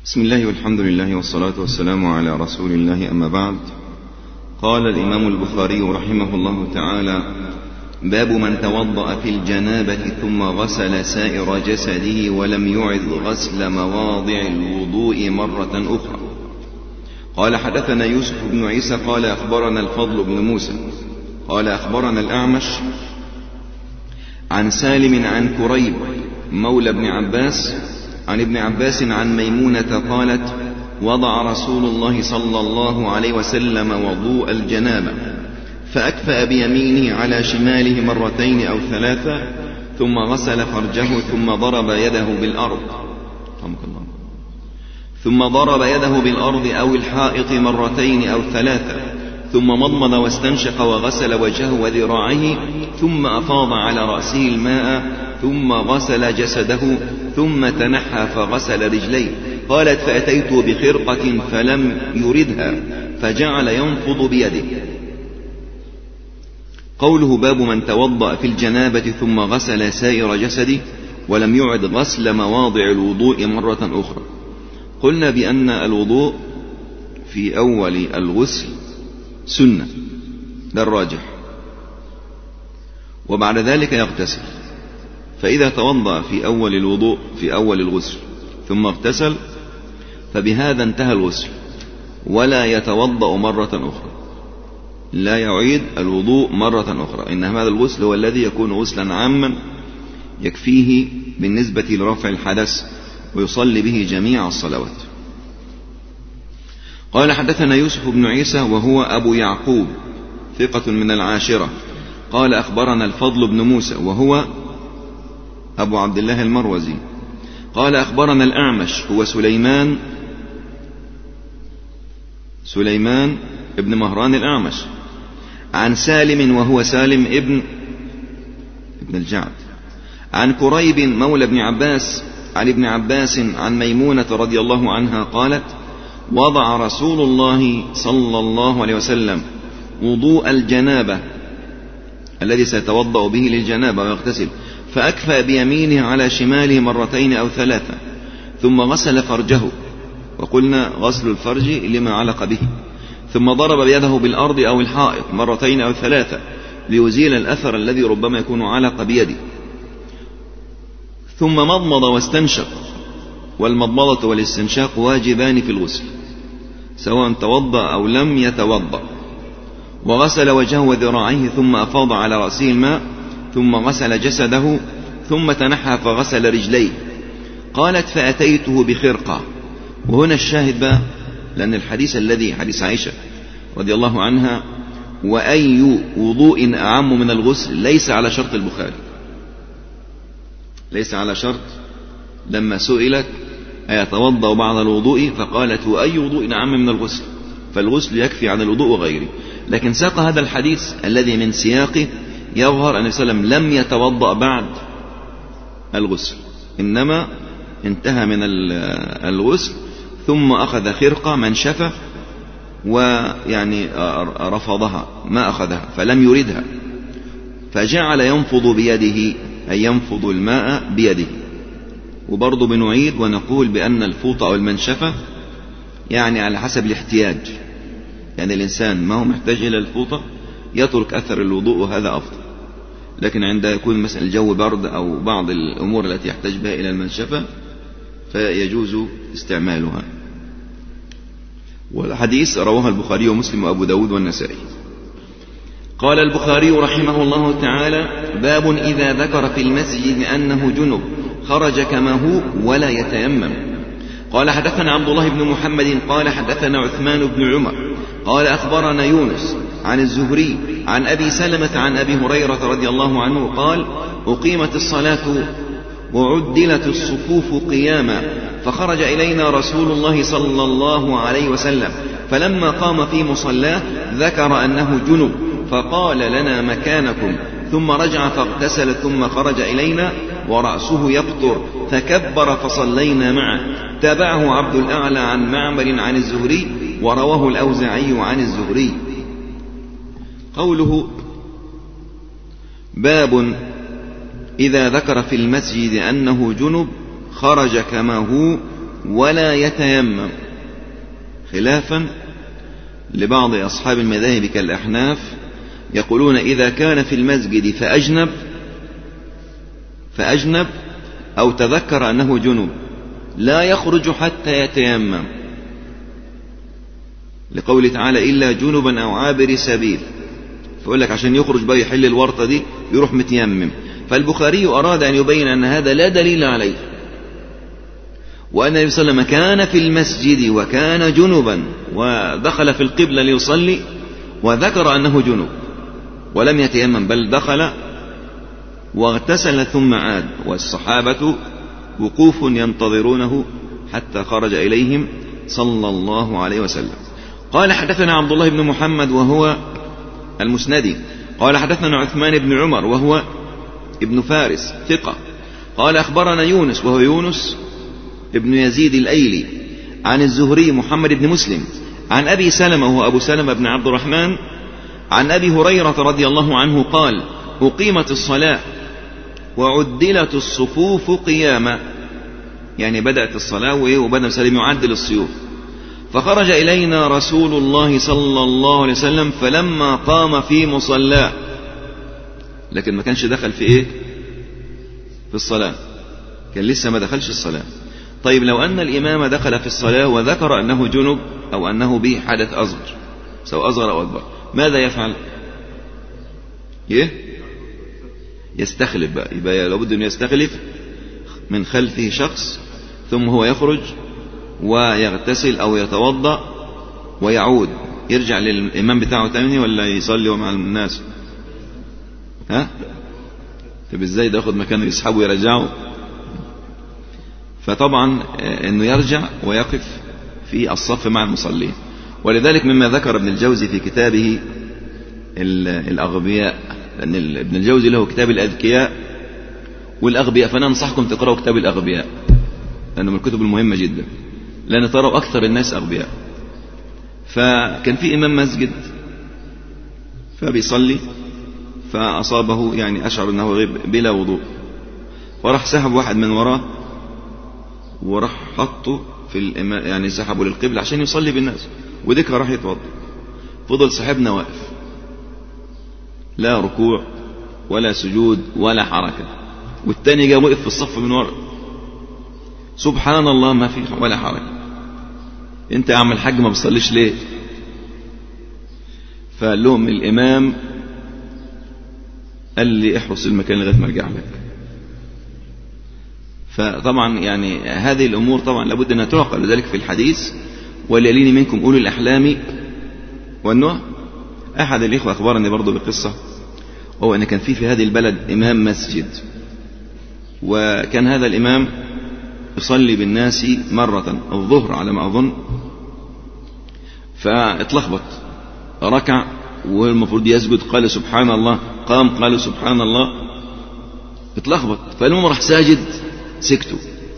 بسم الله والحمد لله والصلاة والسلام على رسول الله، أما بعد. قال الإمام البخاري رحمه الله تعالى: باب من توضأ في الجنابة ثم غسل سائر جسده ولم يعد غسل مواضع الوضوء مرة أخرى. قال: حدثنا يوسف بن عيسى قال أخبرنا الفضل بن موسى قال أخبرنا الأعمش عن سالم عن كريب مولى ابن عباس عن ابن عباس عن ميمونة قالت: وضع رسول الله صلى الله عليه وسلم وضوء الجنابة فأكفأ بيمينه على شماله مرتين أو ثلاثة، ثم غسل فرجه ثم ضرب يده بالأرض أو الحائط مرتين أو ثلاثة، ثم مضمض واستنشق وغسل وجهه وذراعيه، ثم أفاض على رأسه الماء، ثم غسل جسده، ثم تنحى فغسل رجليه. قالت: فأتيته بخرقة فلم يردها فجعل ينفض بيده. قوله: باب من توضأ في الجنابة ثم غسل سائر جسده ولم يعد غسل مواضع الوضوء مرة أخرى. قلنا بأن الوضوء في أول الغسل سنة، ده الراجح، وبعد ذلك يغتسل. فإذا توضأ في أول الوضوء في أول الغسل ثم اغتسل فبهذا انتهى الغسل، ولا يتوضأ مرة أخرى، لا يعيد الوضوء مرة أخرى. إن هذا الغسل هو الذي يكون غسلا عاما يكفيه بالنسبة لرفع الحدث ويصلي به جميع الصلوات. قال: حدثنا يوسف بن عيسى وهو أبو يعقوب ثقة من العاشرة قال أخبرنا الفضل بن موسى وهو أبو عبد الله المروزي قال أخبرنا الأعمش هو سليمان ابن مهران الأعمش عن سالم وهو سالم ابن الجعد عن كريب مولى ابن عباس عن ابن عباس عن ميمونة رضي الله عنها قالت: وضع رسول الله صلى الله عليه وسلم وضوء الجنابة الذي سيتوضأ به للجنابة ويغتسل، فأكفأ بيمينه على شماله مرتين أو ثلاثة، ثم غسل فرجه، وقلنا غسل الفرج لما علق به، ثم ضرب بيده بالأرض أو الحائط مرتين أو ثلاثة ليزيل الأثر الذي ربما يكون علق بيده، ثم مضمض واستنشق، والمضمضة والاستنشاق واجبان في الغسل سواء توضأ أو لم يتوضأ، وغسل وجهه وذراعيه، ثم أفاض على رأسه الماء، ثم غسل جسده، ثم تنحى فغسل رجليه. قالت: فأتيته بخرقة. وهنا الشاهد بقى، لأن الحديث الذي حديث عائشة رضي الله عنها وأي وضوء أعم من الغسل ليس على شرط البخاري، ليس على شرط. لما سئلت أيتوضأ بعد الوضوء فقالت: وأي وضوء أعم من الغسل، فالغسل يكفي عن الوضوء وغيره. لكن ساق هذا الحديث الذي من سياقه يظهر أن النبي صلى الله عليه وسلم لم يتوضأ بعد الغسل، إنما انتهى من الغسل ثم أخذ خرقة منشفة ويعني رفضها، ما أخذها فلم يردها، فجعل ينفض بيده، أي ينفض الماء بيده. وبرضه بنعيد ونقول بأن الفوطة أو المنشفة يعني على حسب الاحتياج، يعني الإنسان ما هو محتاج إلى الفوطة يترك أثر الوضوء وهذا أفضل، لكن عند يكون مثلا الجو برد أو بعض الأمور التي يحتاج بها إلى المنشفة فيجوز استعمالها. والحديث رواه البخاري ومسلم وأبو داود والنسائي. قال البخاري رحمه الله تعالى: باب إذا ذكر في المسجد أنه جنب خرج كما هو ولا يتيمم. قال: حدثنا عبد الله بن محمد قال حدثنا عثمان بن عمر قال أخبرنا يونس عن الزهري عن أبي سلمة عن أبي هريرة رضي الله عنه قال: أقيمت الصلاة وعدلت الصفوف قياما، فخرج إلينا رسول الله صلى الله عليه وسلم، فلما قام في مصلاه ذكر أنه جنب، فقال لنا مكانكم، ثم رجع فاغتسل، ثم خرج إلينا ورأسه يقطر، فكبر فصلينا معه. تابعه عبد الأعلى عن معمر عن الزهري، ورواه الأوزاعي عن الزهري. قوله: باب إذا ذكر في المسجد أنه جنب خرج كما هو ولا يتيمم، خلافا لبعض أصحاب المذاهب كالأحناف، يقولون إذا كان في المسجد فأجنب أو تذكر أنه جنوب لا يخرج حتى يتيمم، لقوله تعالى إلا جنبا أو عابر سبيل، فيقول لك عشان يخرج بقى يحل الورطة دي يروح متيمم. فالبخاري أراد أن يبين أن هذا لا دليل عليه، وأن النبي صلى الله عليه وسلم كان في المسجد وكان جنبا ودخل في القبلة ليصلي وذكر أنه جنب ولم يتيمم، بل دخل واغتسل ثم عاد، والصحابة وقوف ينتظرونه حتى خرج إليهم صلى الله عليه وسلم. قال حدثنا عبد الله بن محمد وهو المسندي قال حدثنا عثمان بن عمر وهو ابن فارس ثقة قال أخبرنا يونس وهو يونس ابن يزيد الأيلي عن الزهري محمد بن مسلم عن أبي سلمة وهو أبو سلمة بن عبد الرحمن عن أبي هريرة رضي الله عنه قال أقيمت الصلاة وعدلت الصفوف قياما، يعني بدأت الصلاة وبدأ سلم يعدل الصيوف، فخرج إلينا رسول الله صلى الله عليه وسلم فلما قام في مصلاه، لكن ما كانش دخل في إيه؟ في الصلاة، كان لسه ما دخلش الصلاة. طيب لو أن الإمام دخل في الصلاة وذكر أنه جنب أو أنه به حدث أصغر، سواء أصغر أو أكبر، ماذا يفعل؟ يستخلف بقى، يبقى لابد أن يستخلف من خلفه شخص، ثم هو يخرج ويغتسل أو يتوضأ ويعود، يرجع للإمام بتاعه تاني ولا يصلي ومع الناس؟ طب ازاي ده ياخد مكانه يسحبه ويرجعه؟ فطبعا انه يرجع ويقف في الصف مع المصلين. ولذلك مما ذكر ابن الجوزي في كتابه الأغبياء، لأن ابن الجوزي له كتاب الأذكياء والأغبياء، فأنا أنصحكم تقرأوا كتاب الأغبياء لأنه من الكتب المهمة جدا، لأن تروا أكثر الناس أغبياء. فكان في إمام مسجد فبيصلي فأصابه، يعني أشعر أنه غيب بلا وضوء، وراح سحب واحد من وراه وراح حطه في الإمام، يعني سحبه للقبلة عشان يصلي بالناس، وديك راح يتوضا، فضل صاحبنا واقف، لا ركوع ولا سجود ولا حركة، والتاني جاء وقف في الصف من ورا، سبحان الله ما في ولا حركة. انت يا عم الحاج ما بتصليش ليه؟ فقال لهم الإمام قال لي احرس المكان لغاية ما ارجع لك. فطبعا يعني هذه الأمور طبعا لابد أنها تعقل، لذلك في الحديث وليلين منكم أولي الأحلام والنهى. أحد الإخوة أخبرني برضو بقصة، وهو أن كان في هذه البلد إمام مسجد، وكان هذا الإمام يصلي بالناس مرة الظهر على ما أظن، فاتلخبط، ركع والمفروض يسجد قال سبحان الله، قام قال سبحان الله، اتلخبط، فالمهم راح ساجد، سكتوا،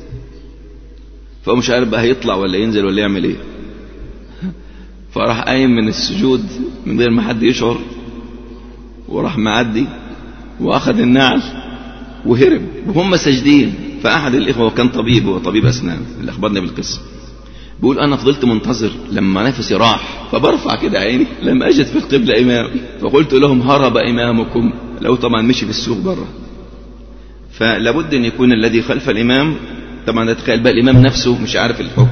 فمش عارف بقى هيطلع ولا ينزل ولا يعمل ايه، فراح قايم من السجود من غير ما حد يشعر، وراح معدي واخذ النعل وهرب وهم ساجدين. فأحد الإخوة وكان طبيب، هو طبيب أسنان اللي أخبرني بالقصة، بيقول أنا فضلت منتظر لما نفسي راح، فبرفع كده عيني لما أجد في القبلة إمام، فقلت لهم هرب إمامكم، لو طبعا مشي في السوق بره. فلابد أن يكون الذي خلف الإمام، طبعا تخيل بقى الإمام نفسه مش عارف الحكم.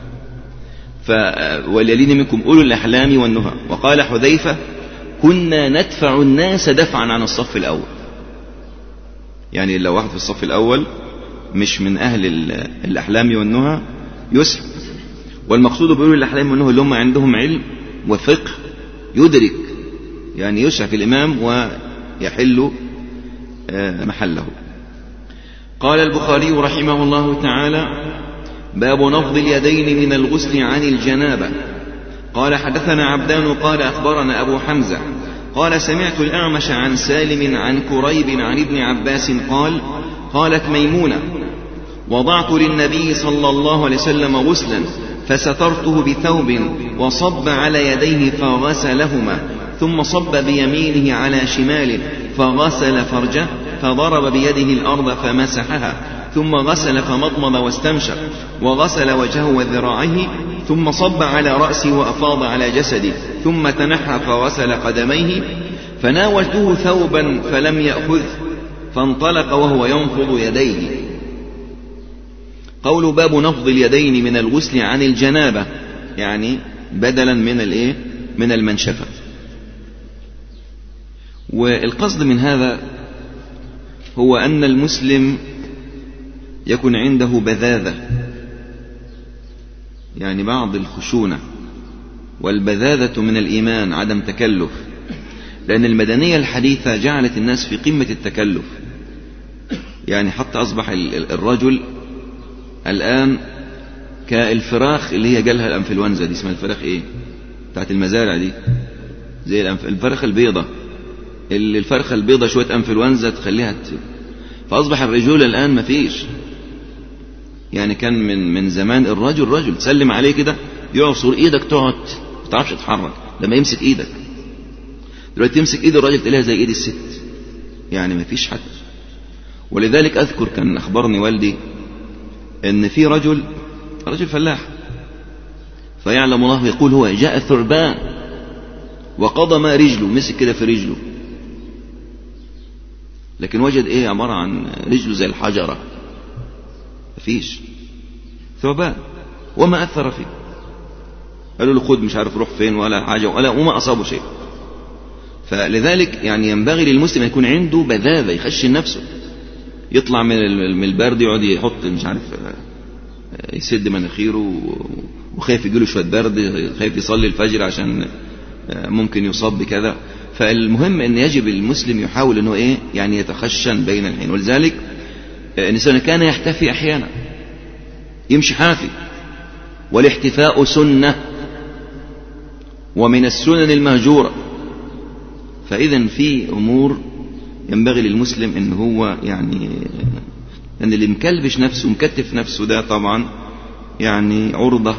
وليلين منكم أولو الأحلام والنهى. وقال حذيفة كنا ندفع الناس دفعا عن الصف الأول، يعني لو واحد في الصف الأول مش من أهل الأحلام والنهى يسحب. والمقصود بأولو الأحلام والنهى اللي هم عندهم علم وفقه يدرك، يعني يسعف الإمام ويحل محله. قال البخاري رحمه الله تعالى باب نفض اليدين من الغسل عن الجنابة. قال حدثنا عبدان قال أخبرنا أبو حمزة قال سمعت الأعمش عن سالم عن كريب عن ابن عباس قال قالت ميمونة وضعت للنبي صلى الله عليه وسلم غسلا فسترته بثوب وصب على يديه فغسلهما، ثم صب بيمينه على شماله فغسل فرجه، فضرب بيده الأرض فمسحها، ثم غسل فمضمض واستنشق وغسل وجهه وذراعيه ثم صب على رأسه وأفاض على جسده ثم تنحى فغسل قدميه فناولته ثوبا فلم يأخذ فانطلق وهو ينفض يديه. قول باب نفض اليدين من الغسل عن الجنابة، يعني بدلا من المنشفة. والقصد من هذا هو أن المسلم يكون عنده بذاذة، يعني بعض الخشونة، والبذاذة من الإيمان عدم تكلف، لأن المدنية الحديثة جعلت الناس في قمة التكلف، يعني حتى أصبح الرجل الآن كالفراخ اللي هي جالها الأنفلونزا دي، اسمها الفراخ إيه بتاعت المزارع دي، زي الفرخة البيضة، الفرخة البيضة شوية أنفلونزا تخليها فأصبح الرجل الآن مفيش. يعني كان من زمان الرجل تسلم عليه كده يعصر إيدك تقعد ما تعرفش تتحرك لما يمسك إيدك. دلوقتي تمسك إيد الرجل تلاقيها زي إيد الست، يعني مفيش حد. ولذلك أذكر كان أخبرني والدي إن في رجل فلاح، فيعلم الله يقول هو جاء ثعبان وقضم رجله، مسك كده في رجله، لكن وجد ايه عبارة عن رجله زي الحجرة، مفيش ثعبان وما أثر فيه. قالوا له خد مش عارف روح فين ولا حاجة وما أصابه شيء. فلذلك يعني ينبغي للمسلم يكون عنده بذاذة، يخشن نفسه، يطلع من البرد يقعد يحط مش عارف يسد مناخيره وخايف يجيله شوية برد، خايف يصلي الفجر عشان ممكن يصاب بكذا. فالمهم ان يجب المسلم يحاول انه يعني يتخشن بين الحين. ولذلك الانسان كان يحتفي احيانا، يمشي حافي، والاحتفاء سنة ومن السنن المهجورة. فاذا في امور ينبغي للمسلم ان هو يعني ان اللي مكلبش نفسه مكتف نفسه ده طبعا يعني عرضة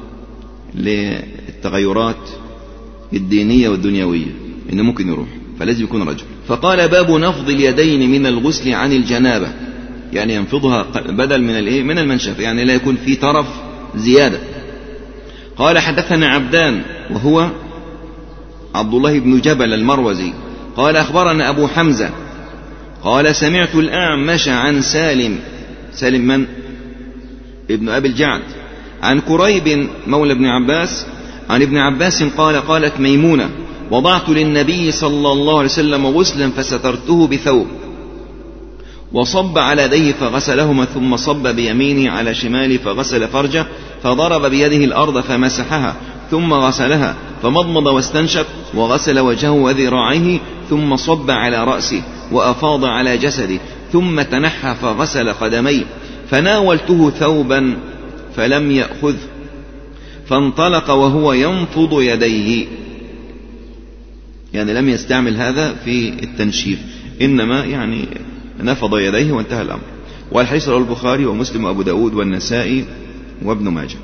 للتغيرات الدينية والدنيوية، إنه ممكن يروح، فلازم يكون رجل. فقال باب نفض اليدين من الغسل عن الجنابة، يعني ينفضها بدل من المنشف، يعني لا يكون في طرف زيادة. قال حدثنا عبدان وهو عبد الله بن جبل المروزي قال أخبرنا أبو حمزة قال سمعت الأعمش عن سالم من ابن أبي الجعد عن كريب مولى ابن عباس عن ابن عباس قال قالت ميمونة وضعت للنبي صلى الله عليه وسلم غسلا فسترته بثوب وصب على يديه فغسلهما ثم صب بيمينه على شماله فغسل فرجه فضرب بيده الأرض فمسحها ثم غسلها فمضمض واستنشق وغسل وجهه وذراعيه ثم صب على رأسه وأفاض على جسده ثم تنحى فغسل قدميه فناولته ثوبا فلم يأخذ فانطلق وهو ينفض يديه، يعني لم يستعمل هذا في التنشيف، إنما يعني نفض يديه وانتهى الأمر. والحديث رواه البخاري ومسلم وأبو داود والنسائي وابن ماجه.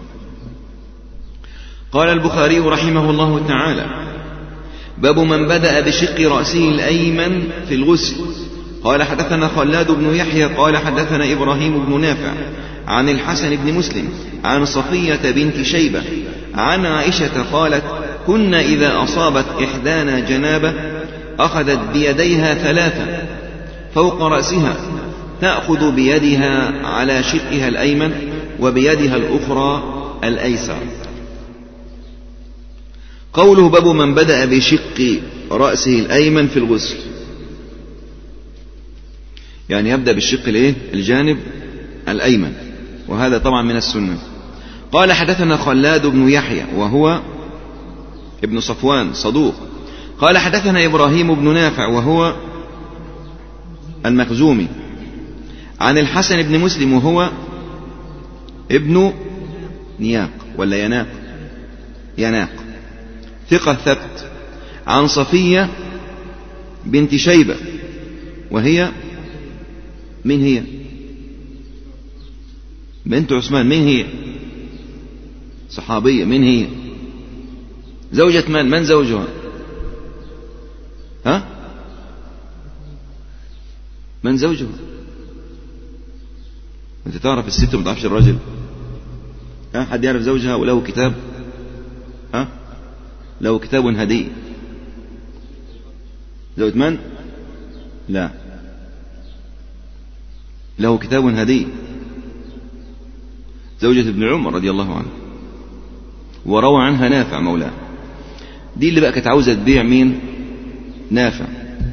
قال البخاري رحمه الله تعالى باب من بدأ بشق رأسه الأيمن في الغسل. قال حدثنا خلاد بن يحيى قال حدثنا إبراهيم بن نافع عن الحسن بن مسلم عن صفية بنت شيبة عن عائشة قالت كنا إذا أصابت إحدانا جنابة أخذت بيديها ثلاثة فوق رأسها تأخذ بيدها على شقها الأيمن وبيدها الأخرى الأيسر. قوله باب من بدأ بشق رأسه الأيمن في الغسل، يعني يبدأ بالشق الجانب الأيمن، وهذا طبعا من السنة. قال حدثنا خلاد بن يحيى وهو ابن صفوان صدوق قال حدثنا إبراهيم بن نافع وهو المخزومي عن الحسن بن مسلم وهو ابن نياق ولا يناق ثقة ثبت عن صفية بنت شيبة وهي من هي بنت عثمان، من هي صحابية، من هي زوجة من زوجها من زوجها أنت تعرف الست وما تعرفش الرجل؟ حد يعرف زوجها وله كتاب؟ له كتاب هدي. زوجة من؟ لا، له كتاب هدي، زوجة ابن عمر رضي الله عنه، وروى عنها نافع مولاه. دي اللي بقى كانت عاوزة تبيع مين؟ نافع،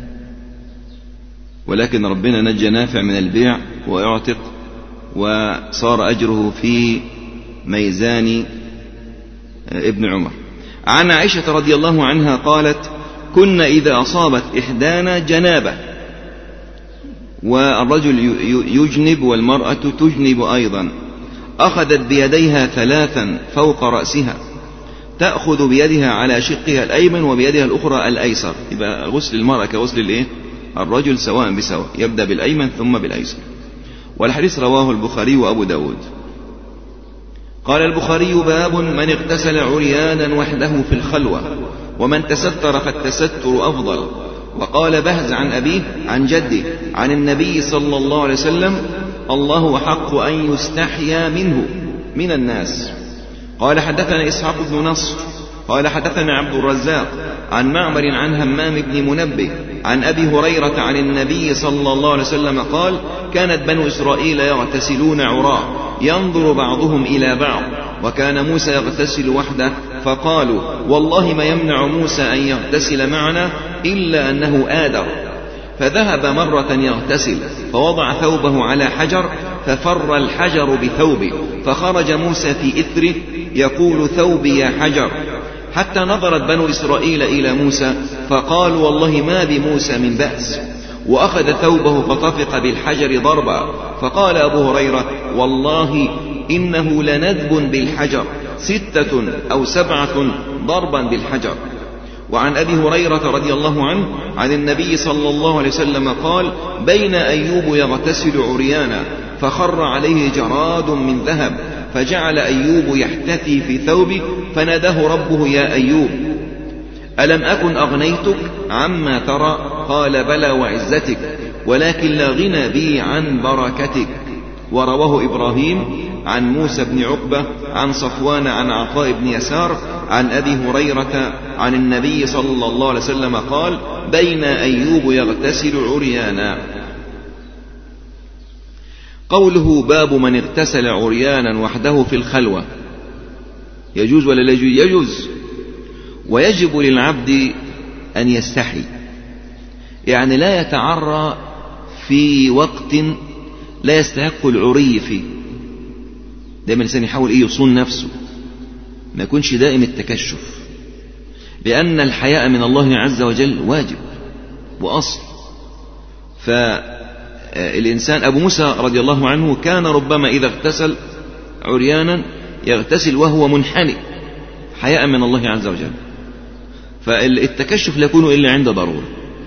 ولكن ربنا نجى نافع من البيع ويعتق، وصار أجره في ميزان ابن عمر. عن عائشة رضي الله عنها قالت: كنا إذا أصابت إحدانا جنابة، والرجل يجنب والمرأة تجنب أيضا، أخذت بيديها 3 فوق رأسها، تأخذ بيدها على شقها الأيمن وبيدها الأخرى الأيسر. يبقى غسل المرأة كغسل الرجل سواء بسواء، يبدأ بالأيمن ثم بالأيسر. والحديث رواه البخاري وأبو داود. قال البخاري: باب من اغتسل عريانا وحده في الخلوة، ومن تستر فالتستر أفضل. وقال بهز عن أبيه عن جده عن النبي صلى الله عليه وسلم: الله أحق أن يستحيا منه من الناس. قال حدثنا إسحاق بن نصر قال حدثنا عبد الرزاق عن معمر عن همام بن منبه عن أبي هريرة عن النبي صلى الله عليه وسلم قال: كانت بنو إسرائيل يغتسلون عراة ينظر بعضهم إلى بعض، وكان موسى يغتسل وحده، فقالوا: والله ما يمنع موسى أن يغتسل معنا إلا أنه آدر. فذهب مرة يغتسل فوضع ثوبه على حجر، ففر الحجر بثوبه، فخرج موسى في إثره يقول: ثوبي يا حجر. حتى نظرت بنو إسرائيل إلى موسى فقالوا: والله ما بموسى من بأس. وأخذ ثوبه فطفق بالحجر ضربا، فقال أبو هريرة: والله إنه لندب بالحجر 6 أو 7 ضربا بالحجر. وعن أبي هريرة رضي الله عنه عن النبي صلى الله عليه وسلم قال: بين أيوب يغتسل عريانا فخر عليه جراد من ذهب، فجعل أيوب يحتثي في ثوبه، فناداه ربه: يا أيوب ألم أكن أغنيتك عما ترى؟ قال: بلى وعزتك، ولكن لا غنى بي عن بركتك. ورواه إبراهيم عن موسى بن عقبة عن صفوان عن عطاء بن يسار عن أبي هريرة عن النبي صلى الله عليه وسلم قال: بين أيوب يغتسل عريانا. قوله: باب من اغتسل عريانا وحده في الخلوة، يجوز ولا لا يجوز؟ يجوز. ويجب للعبد أن يستحي، يعني لا يتعرى في وقت لا يستحق العري فيه. دائما الإنسان يحاول يصون نفسه، ما يكونش دائم التكشف، لأن الحياء من الله عز وجل واجب وأصل. فالإنسان أبو موسى رضي الله عنه كان ربما إذا اغتسل عريانا يغتسل وهو منحني حياء من الله عز وجل، فالتكشف لا يكون إلا عند ضرورة.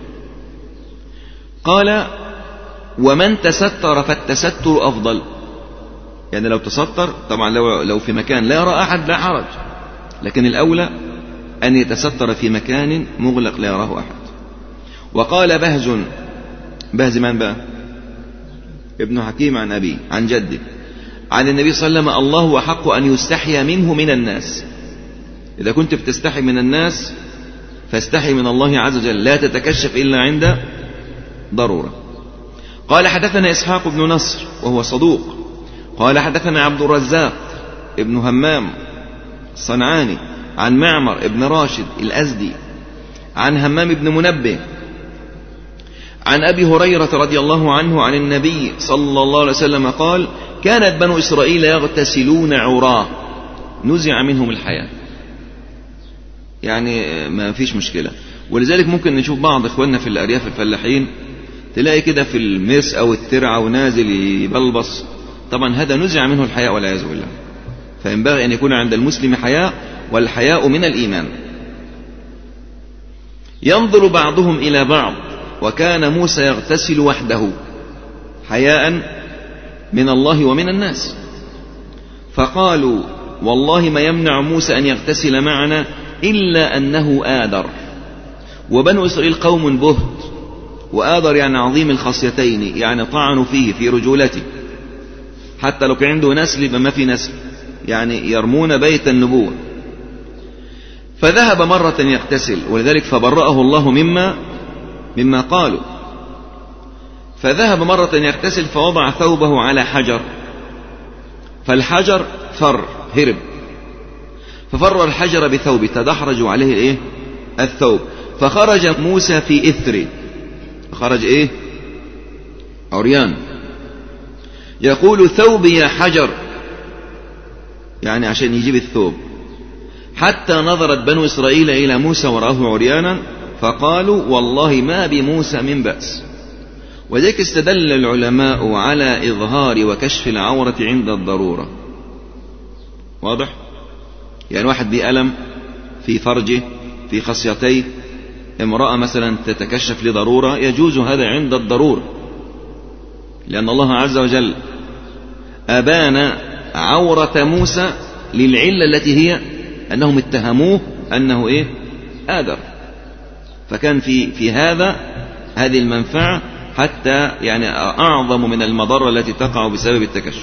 قال: ومن تستر فالتستر أفضل، يعني لو تستر طبعا لو في مكان لا يرى أحد لا حرج، لكن الأولى أن يتستر في مكان مغلق لا يراه أحد. وقال بهز من بقى؟ ابن حكيم عن أبيه عن جده عن النبي صلى الله عليه وسلم: الله أحق أن يستحيا منه من الناس. إذا كنت بتستحي من الناس فاستحي من الله عز وجل، لا تتكشف إلا عند ضرورة. قال حدثنا إسحاق بن نصر وهو صدوق قال حدثنا عبد الرزاق ابن همام الصنعاني عن معمر ابن راشد الأزدي عن همام بن منبه عن أبي هريرة رضي الله عنه عن النبي صلى الله عليه وسلم قال: كانت بنو إسرائيل يغتسلون عراه نزع منهم الحياة، يعني ما فيش مشكلة. ولذلك ممكن نشوف بعض إخواننا في الأرياف الفلاحين تلاقي كده في المرس أو الترعة ونازل يبلبص، طبعا هذا نزع منه الحياء والعياذ بالله. فينبغي أن يكون عند المسلم حياء، والحياء من الإيمان. ينظر بعضهم إلى بعض، وكان موسى يغتسل وحده حياء من الله ومن الناس، فقالوا: والله ما يمنع موسى أن يغتسل معنا إلا أنه آدر. وبنو إسرائيل قوم بهت، وآدر يعني عظيم الخصيتين، يعني طعنوا فيه في رجولته، حتى لو كان عنده نسل يبقى ما في نسل، يعني يرمون بيت النبوة. فذهب مرة يغتسل، ولذلك فبرأه الله مما قالوا. فذهب مرة يغتسل فوضع ثوبه على حجر، فالحجر هرب، ففر الحجر بثوبه، تدحرج عليه الثوب، فخرج موسى في إثره، خرج عريان، يقول ثوبي يا حجر، يعني عشان يجيب الثوب. حتى نظرت بنو إسرائيل إلى موسى ورآه عريانا فقالوا والله ما بموسى من بأس. وذلك استدل العلماء على إظهار وكشف العورة عند الضرورة. واضح؟ يعني واحد بألم في فرجه في خصيتيه، امرأة مثلا تتكشف لضرورة، يجوز هذا عند الضرورة، لأن الله عز وجل أبان عورة موسى للعلة التي هي أنهم اتهموه أنه آدر، فكان في هذه المنفعة حتى يعني أعظم من المضرة التي تقع بسبب التكشف.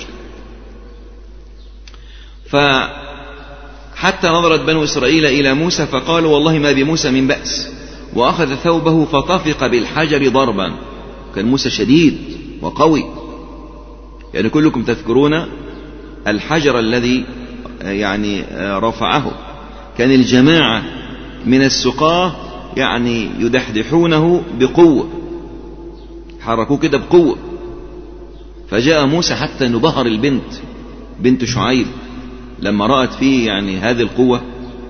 فحتى نظرت بنو إسرائيل إلى موسى فقالوا والله ما بموسى من بأس، وأخذ ثوبه فطفق بالحجر ضربا. كان موسى شديد وقوي، يعني كلكم تذكرون الحجر الذي يعني رفعه، كان الجماعة من السقاة يعني يدحدحونه بقوة، حركوه كده بقوة. فجاء موسى حتى نبهر البنت بنت شعيب لما رأت فيه يعني هذه القوة،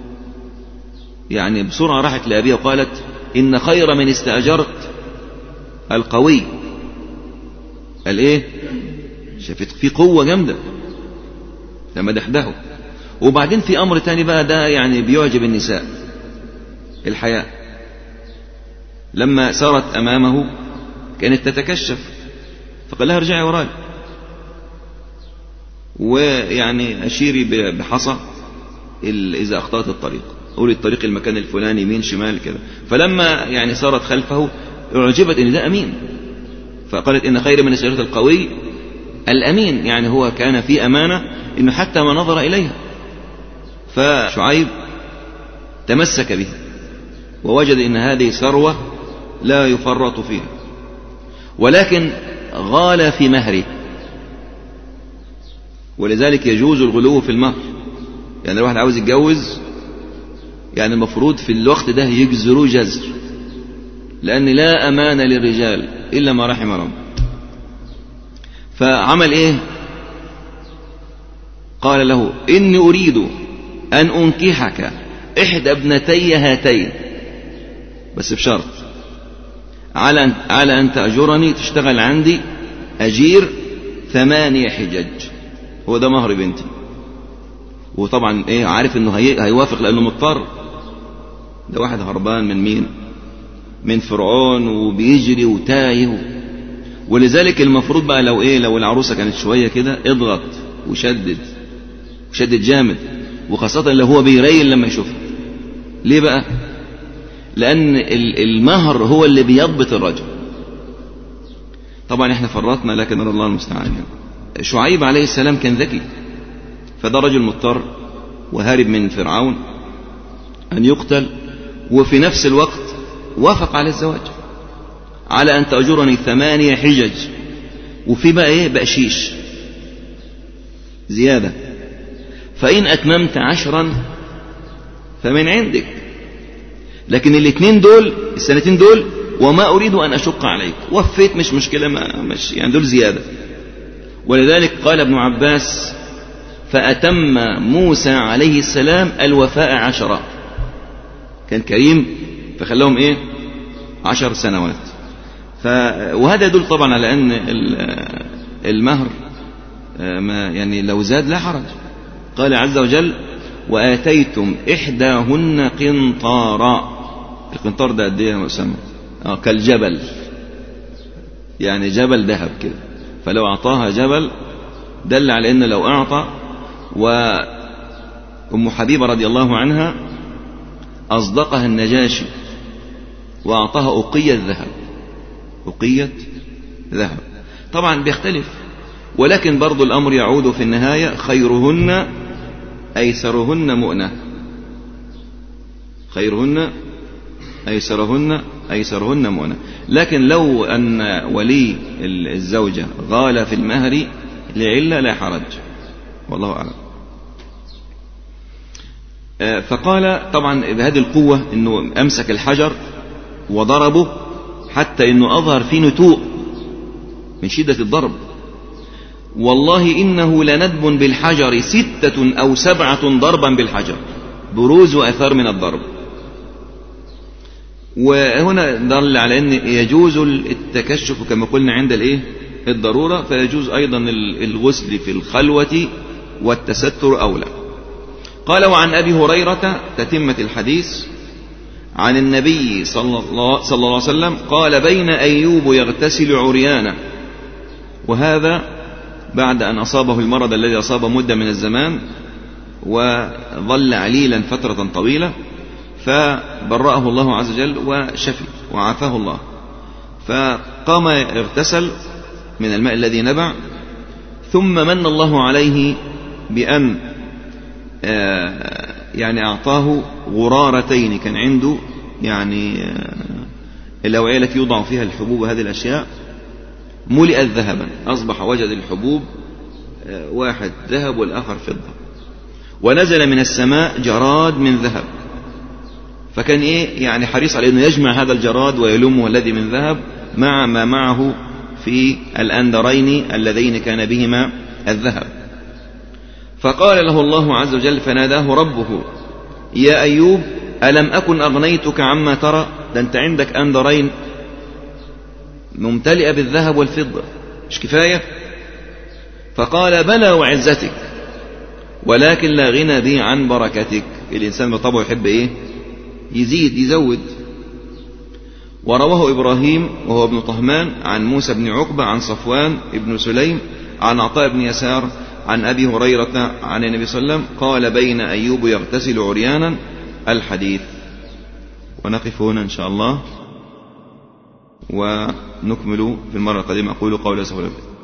يعني بسرعة راحت لأبيها وقالت إن خير من استأجرت القوي. قال شافت فيه قوة جامدة لما دحدحه. وبعدين في أمر تاني بقى، ده يعني بيعجب النساء، الحياء. لما سارت أمامه كانت تتكشف، فقال لها ارجعي وراي، ويعني أشيري بحصى إذا أخطأت الطريق، قولي الطريق المكان الفلاني يمين شمال كده. فلما يعني صارت خلفه أعجبت إن ده أمين، فقالت إن خير من استأجرت القوي الأمين، يعني هو كان في أمانة إنه حتى ما نظر إليها. فشعيب تمسك بها ووجد إن هذه ثروة لا يفرط فيها، ولكن غال في مهره، ولذلك يجوز الغلو في المهر. يعني الواحد عاوز يتجوز، يعني المفروض في الوقت ده يجزروا جزر، لأن لا أمان للرجال إلا ما رحم رب. فعمل قال له إني أريد أن أنكحك إحدى ابنتي هاتين، بس بشرط على أن تأجرني، تشتغل عندي أجير 8 حجج، هو ده مهر بنتي. وطبعا عارف انه هيوافق لأنه مضطر، ده واحد هربان من مين؟ من فرعون، وبيجري وتايه. ولذلك المفروض بقى لو العروسة كانت شوية كده اضغط وشدد جامد، وخاصة لو هو بيريل لما يشوفها. ليه بقى؟ لأن المهر هو اللي بيضبط الرجل. طبعا احنا فرطنا، لكن الله المستعان. شعيب عليه السلام كان ذكي، فده رجل مضطر وهارب من فرعون أن يقتل، وفي نفس الوقت وافق على الزواج على أن تأجرني 8 حجج، وفي بقى بقشيش زيادة، فإن أتممت 10 فمن عندك. لكن السنتين دول وما أريد أن أشق عليك، وفيت مش مشكلة، مش يعني دول زيادة. ولذلك قال ابن عباس فأتم موسى عليه السلام الوفاء 10، كان كريم فخلاهم 10 سنوات. وهذا يدل طبعا على أن المهر ما يعني لو زاد لا حرج. قال عز وجل وآتيتم إحداهن قنطارا. القنطار ده قد ايه يا أسامة؟ كالجبل، يعني جبل ذهب كده، فلو أعطاها جبل دل على أنه لو أعطى. وأم حبيبة رضي الله عنها أصدقها النجاشي وأعطاها أقية ذهب. طبعا بيختلف، ولكن برضو الأمر يعود في النهاية خيرهن أيسرهن مؤنة، خيرهن أيسرهن مؤنة. لكن لو أن ولي الزوجة غال في المهر لعلة لا حرج، والله أعلم. فقال طبعا بهذه القوة أنه أمسك الحجر وضربه حتى أنه أظهر فيه نتوء من شدة الضرب. والله إنه لندب بالحجر 6 أو 7 ضربا بالحجر، بروز وأثار من الضرب. وهنا دل على أن يجوز التكشف كما قلنا عند الضرورة، فيجوز أيضا الغسل في الخلوة والتستر أولى. قال وعن أبي هريرة تتمة الحديث عن النبي صلى الله عليه وسلم قال بين أيوب يغتسل عريانا، وهذا بعد أن أصابه المرض الذي أصاب مدة من الزمان وظل عليلا فترة طويلة، فبرأه الله عز وجل وشفي وعافاه الله، فقام اغتسل من الماء الذي نبع، ثم من الله عليه بأن يعني أعطاه غرارتين كان عنده، يعني الأوعية التي يوضع فيها الحبوب هذه الأشياء ملئت ذهبا، أصبح وجد الحبوب واحد ذهب والآخر فضة، ونزل من السماء جراد من ذهب، فكان يعني حريص على أنه يجمع هذا الجراد ويلمه الذي من ذهب مع ما معه في الأندرين اللذين كان بهما الذهب. فقال له الله عز وجل فناداه ربه يا أيوب ألم أكن أغنيتك عما ترى؟ ده أنت عندك أندرين ممتلئة بالذهب والفضة، مش كفاية؟ فقال بلى وعزتك ولكن لا غنى بي عن بركتك. الإنسان بطبعه يحب يزيد يزود. ورواه إبراهيم وهو ابن طهمان عن موسى بن عقبة عن صفوان ابن سليم عن عطاء بن يسار عن أبي هريرة عن النبي صلى الله عليه وسلم قال بين أيوب يغتسل عريانا الحديث. ونقف هنا إن شاء الله ونكمل في المرة القادمة. أقول قولي سبحانه